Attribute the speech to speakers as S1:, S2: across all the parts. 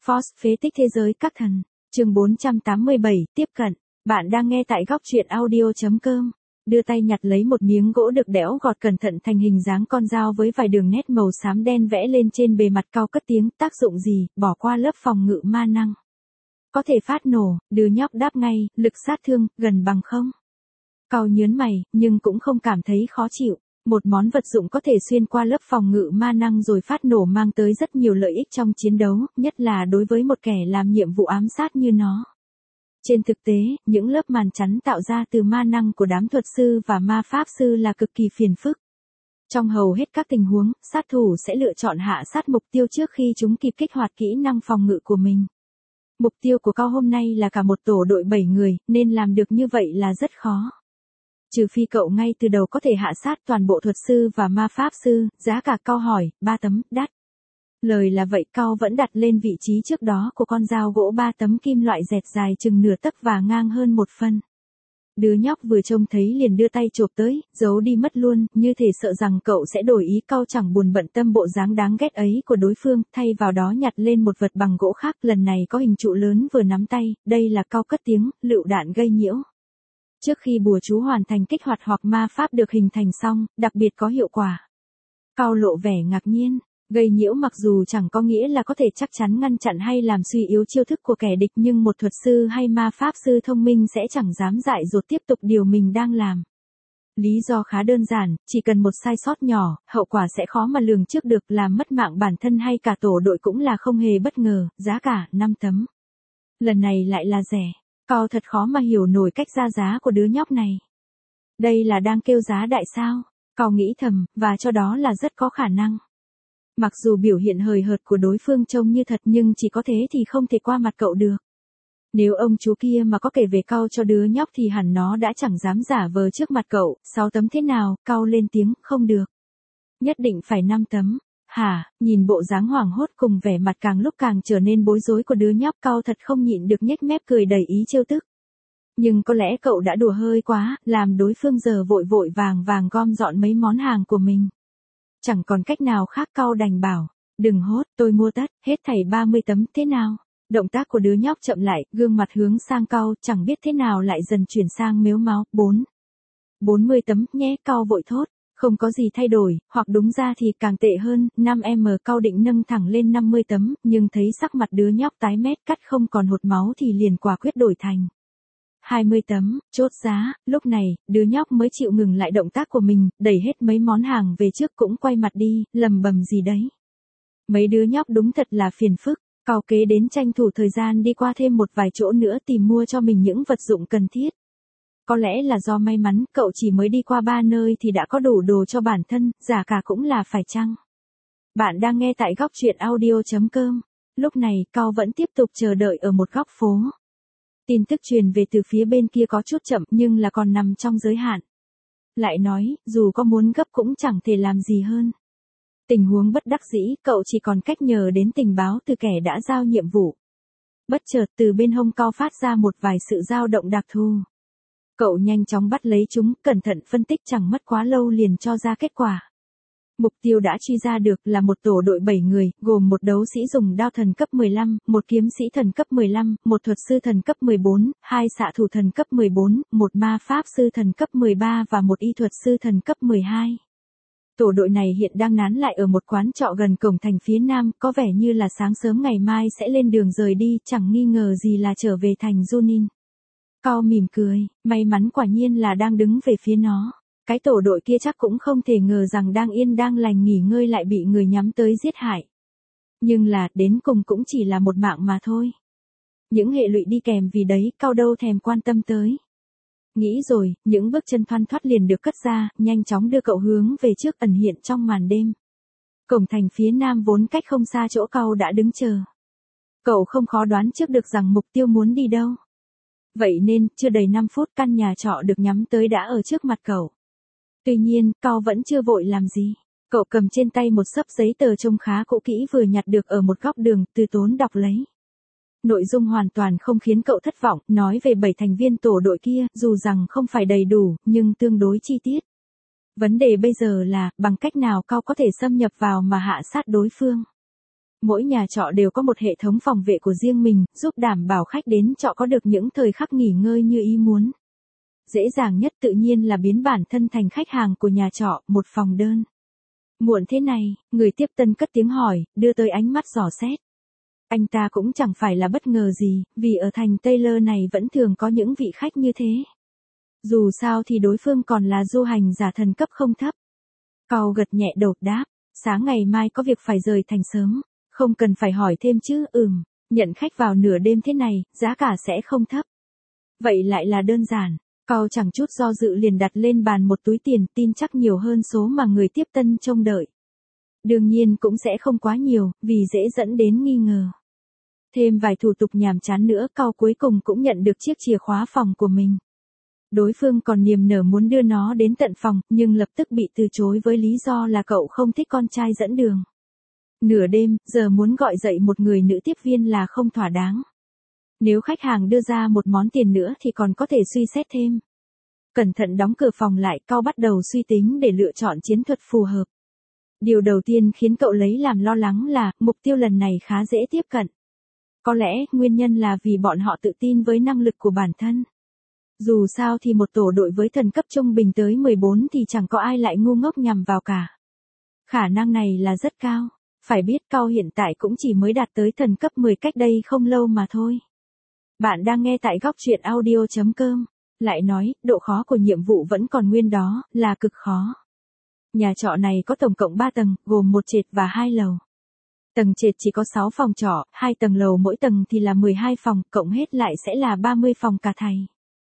S1: Force phế tích thế giới các thần. Chương 487, tiếp cận. Bạn đang nghe tại góc truyện audio.com. Đưa tay nhặt lấy một miếng gỗ được đẽo gọt cẩn thận thành hình dáng con dao với vài đường nét màu xám đen vẽ lên trên bề mặt. Cao cất tiếng, tác dụng gì, bỏ qua lớp phòng ngự ma năng. Có thể phát nổ, đứa nhóc đáp ngay, lực sát thương, gần bằng không. Cao nhớn mày, nhưng cũng không cảm thấy khó chịu. Một món vật dụng có thể xuyên qua lớp phòng ngự ma năng rồi phát nổ mang tới rất nhiều lợi ích trong chiến đấu, nhất là đối với một kẻ làm nhiệm vụ ám sát như nó. Trên thực tế, những lớp màn chắn tạo ra từ ma năng của đám thuật sư và ma pháp sư là cực kỳ phiền phức. Trong hầu hết các tình huống, sát thủ sẽ lựa chọn hạ sát mục tiêu trước khi chúng kịp kích hoạt kỹ năng phòng ngự của mình. Mục tiêu của Cao hôm nay là cả một tổ đội 7 người, nên làm được như vậy là rất khó. Trừ phi cậu ngay từ đầu có thể hạ sát toàn bộ thuật sư và ma pháp sư, giá cả Cao hỏi, 3 tấm, đắt. Lời là vậy, Cao vẫn đặt lên vị trí trước đó của con dao gỗ 3 tấm kim loại dẹt dài chừng nửa tấc và ngang hơn 1 phân. Đứa nhóc vừa trông thấy liền đưa tay chộp tới, giấu đi mất luôn, như thể sợ rằng cậu sẽ đổi ý. Cao chẳng buồn bận tâm bộ dáng đáng ghét ấy của đối phương, thay vào đó nhặt lên một vật bằng gỗ khác, lần này có hình trụ lớn vừa nắm tay, đây là, Cao cất tiếng, lựu đạn gây nhiễu. Trước khi bùa chú hoàn thành kích hoạt hoặc ma pháp được hình thành xong, đặc biệt có hiệu quả. Cao lộ vẻ ngạc nhiên, gây nhiễu mặc dù chẳng có nghĩa là có thể chắc chắn ngăn chặn hay làm suy yếu chiêu thức của kẻ địch, nhưng một thuật sư hay ma pháp sư thông minh sẽ chẳng dám dại dột tiếp tục điều mình đang làm. Lý do khá đơn giản, chỉ cần một sai sót nhỏ, hậu quả sẽ khó mà lường trước được, làm mất mạng bản thân hay cả tổ đội cũng là không hề bất ngờ. Giá cả, 5 tấm. Lần này lại là rẻ. Cao thật khó mà hiểu nổi cách ra giá của đứa nhóc này. Đây là đang kêu giá đại sao? Cao nghĩ thầm, và cho đó là rất có khả năng. Mặc dù biểu hiện hời hợt của đối phương trông như thật, nhưng chỉ có thế thì không thể qua mặt cậu được. Nếu ông chú kia mà có kể về Cao cho đứa nhóc thì hẳn nó đã chẳng dám giả vờ trước mặt cậu. 6 tấm thế nào? Cao lên tiếng, không được. Nhất định phải 5 tấm. Hả? Nhìn bộ dáng hoảng hốt cùng vẻ mặt càng lúc càng trở nên bối rối của đứa nhóc, Cao thật không nhịn được nhếch mép cười đầy ý trêu tức. Nhưng có lẽ cậu đã đùa hơi quá, làm đối phương giờ vội vội vàng vàng gom dọn mấy món hàng của mình. Chẳng còn cách nào khác, Cao đành bảo, đừng hốt, tôi mua tất, hết thảy 30 tấm, thế nào? Động tác của đứa nhóc chậm lại, gương mặt hướng sang Cao, chẳng biết thế nào lại dần chuyển sang mếu máo. 40 tấm nhé, Cao vội thốt. Không có gì thay đổi, hoặc đúng ra thì càng tệ hơn, 5M. Cao định nâng thẳng lên 50 tấm, nhưng thấy sắc mặt đứa nhóc tái mét, cắt không còn hột máu thì liền quả quyết đổi thành 20 tấm, chốt giá. Lúc này, đứa nhóc mới chịu ngừng lại động tác của mình, đẩy hết mấy món hàng về trước cũng quay mặt đi, lầm bầm gì đấy. Mấy đứa nhóc đúng thật là phiền phức. Cao kế đến tranh thủ thời gian đi qua thêm một vài chỗ nữa tìm mua cho mình những vật dụng cần thiết. Có lẽ là do may mắn, cậu chỉ mới đi qua 3 nơi thì đã có đủ đồ cho bản thân, giá cả cũng là phải chăng. Bạn đang nghe tại góc truyện audio.com. Lúc này, Cao vẫn tiếp tục chờ đợi ở một góc phố. Tin tức truyền về từ phía bên kia có chút chậm, nhưng là còn nằm trong giới hạn. Lại nói, dù có muốn gấp cũng chẳng thể làm gì hơn. Tình huống bất đắc dĩ, cậu chỉ còn cách nhờ đến tình báo từ kẻ đã giao nhiệm vụ. Bất chợt từ bên hông Cao phát ra một vài sự dao động đặc thù. Cậu nhanh chóng bắt lấy chúng, cẩn thận phân tích, chẳng mất quá lâu liền cho ra kết quả. Mục tiêu đã truy ra được là một tổ đội 7 người, gồm một đấu sĩ dùng đao thần cấp 15, một kiếm sĩ thần cấp 15, một thuật sư thần cấp 14, hai xạ thủ thần cấp 14, một ma pháp sư thần cấp 13 và một y thuật sư thần cấp 12. Tổ đội này hiện đang nán lại ở một quán trọ gần cổng thành phía nam, có vẻ như là sáng sớm ngày mai sẽ lên đường rời đi, chẳng nghi ngờ gì là trở về thành Junin. Cao mỉm cười, may mắn quả nhiên là đang đứng về phía nó. Cái tổ đội kia chắc cũng không thể ngờ rằng đang yên đang lành nghỉ ngơi lại bị người nhắm tới giết hại. Nhưng là, đến cùng cũng chỉ là một mạng mà thôi. Những hệ lụy đi kèm vì đấy, Cao đâu thèm quan tâm tới. Nghĩ rồi, những bước chân thoăn thoắt liền được cất ra, nhanh chóng đưa cậu hướng về trước, ẩn hiện trong màn đêm. Cổng thành phía nam vốn cách không xa chỗ Cao đã đứng chờ. Cậu không khó đoán trước được rằng mục tiêu muốn đi đâu. Vậy nên, chưa đầy 5 phút căn nhà trọ được nhắm tới đã ở trước mặt cậu. Tuy nhiên, Cao vẫn chưa vội làm gì. Cậu cầm trên tay một xấp giấy tờ trông khá cũ kỹ vừa nhặt được ở một góc đường, từ tốn đọc lấy. Nội dung hoàn toàn không khiến cậu thất vọng, nói về 7 thành viên tổ đội kia, dù rằng không phải đầy đủ, nhưng tương đối chi tiết. Vấn đề bây giờ là, bằng cách nào Cao có thể xâm nhập vào mà hạ sát đối phương. Mỗi nhà trọ đều có một hệ thống phòng vệ của riêng mình, giúp đảm bảo khách đến trọ có được những thời khắc nghỉ ngơi như ý muốn. Dễ dàng nhất tự nhiên là biến bản thân thành khách hàng của nhà trọ, một phòng đơn. Muộn thế này, người tiếp tân cất tiếng hỏi, đưa tới ánh mắt dò xét. Anh ta cũng chẳng phải là bất ngờ gì, vì ở thành Taylor này vẫn thường có những vị khách như thế. Dù sao thì đối phương còn là du hành giả thần cấp không thấp. Cau gật nhẹ đầu đáp, sáng ngày mai có việc phải rời thành sớm, không cần phải hỏi thêm chứ. Nhận khách vào nửa đêm thế này, giá cả sẽ không thấp. Vậy lại là đơn giản. Cau chẳng chút do dự liền đặt lên bàn một túi tiền, tin chắc nhiều hơn số mà người tiếp tân trông đợi. Đương nhiên cũng sẽ không quá nhiều, vì dễ dẫn đến nghi ngờ. Thêm vài thủ tục nhàm chán nữa, Cau cuối cùng cũng nhận được chiếc chìa khóa phòng của mình. Đối phương còn niềm nở muốn đưa nó đến tận phòng, nhưng lập tức bị từ chối với lý do là cậu không thích con trai dẫn đường. Nửa đêm, giờ muốn gọi dậy một người nữ tiếp viên là không thỏa đáng. Nếu khách hàng đưa ra một món tiền nữa thì còn có thể suy xét thêm. Cẩn thận đóng cửa phòng lại, Cau bắt đầu suy tính để lựa chọn chiến thuật phù hợp. Điều đầu tiên khiến cậu lấy làm lo lắng là, mục tiêu lần này khá dễ tiếp cận. Có lẽ, nguyên nhân là vì bọn họ tự tin với năng lực của bản thân. Dù sao thì một tổ đội với thần cấp trung bình tới 14 thì chẳng có ai lại ngu ngốc nhằm vào cả. Khả năng này là rất cao. Phải biết Cau hiện tại cũng chỉ mới đạt tới thần cấp 10 cách đây không lâu mà thôi. Bạn đang nghe tại góc truyện audio.com. Lại nói, độ khó của nhiệm vụ vẫn còn nguyên đó, là cực khó. Nhà trọ này có tổng cộng 3 tầng, gồm một trệt và 2 lầu. Tầng trệt chỉ có 6 phòng trọ, 2 tầng lầu mỗi tầng thì là 12 phòng, cộng hết lại sẽ là 30 phòng cả thầy.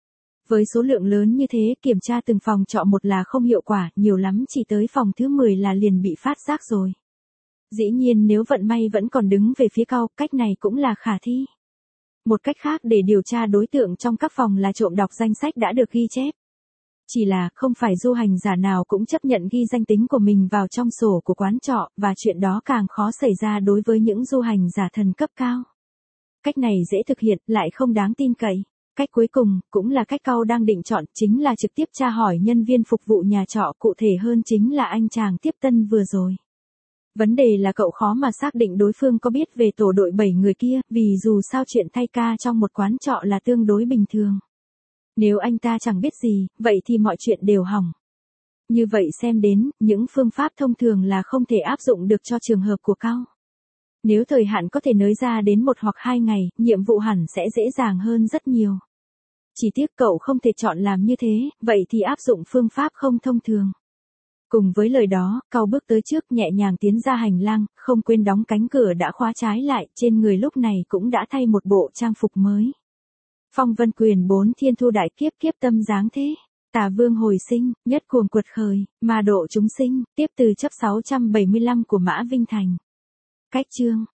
S1: Với số lượng lớn như thế, kiểm tra từng phòng trọ một là không hiệu quả, nhiều lắm chỉ tới phòng thứ 10 là liền bị phát giác rồi. Dĩ nhiên nếu vận may vẫn còn đứng về phía Cau, cách này cũng là khả thi. Một cách khác để điều tra đối tượng trong các phòng là trộm đọc danh sách đã được ghi chép. Chỉ là không phải du hành giả nào cũng chấp nhận ghi danh tính của mình vào trong sổ của quán trọ, và chuyện đó càng khó xảy ra đối với những du hành giả thần cấp cao. Cách này dễ thực hiện, lại không đáng tin cậy. Cách cuối cùng, cũng là cách Cau đang định chọn, chính là trực tiếp tra hỏi nhân viên phục vụ nhà trọ, cụ thể hơn chính là anh chàng tiếp tân vừa rồi. Vấn đề là cậu khó mà xác định đối phương có biết về tổ đội 7 người kia, vì dù sao chuyện thay ca trong một quán trọ là tương đối bình thường. Nếu anh ta chẳng biết gì, vậy thì mọi chuyện đều hỏng. Như vậy xem đến, những phương pháp thông thường là không thể áp dụng được cho trường hợp của Cau. Nếu thời hạn có thể nới ra đến 1 hoặc 2 ngày, nhiệm vụ hẳn sẽ dễ dàng hơn rất nhiều. Chỉ tiếc cậu không thể chọn làm như thế, vậy thì áp dụng phương pháp không thông thường. Cùng với lời đó, Cau bước tới trước nhẹ nhàng tiến ra hành lang, không quên đóng cánh cửa đã khóa trái lại, trên người lúc này cũng đã thay một bộ trang phục mới. Phong vân quyền 4 thiên thu đại kiếp kiếp tâm dáng thế. Tà vương hồi sinh, nhất cuồng quật khởi, mà độ chúng sinh, tiếp từ chấp 675 của Mã Vinh Thành. Cách chương.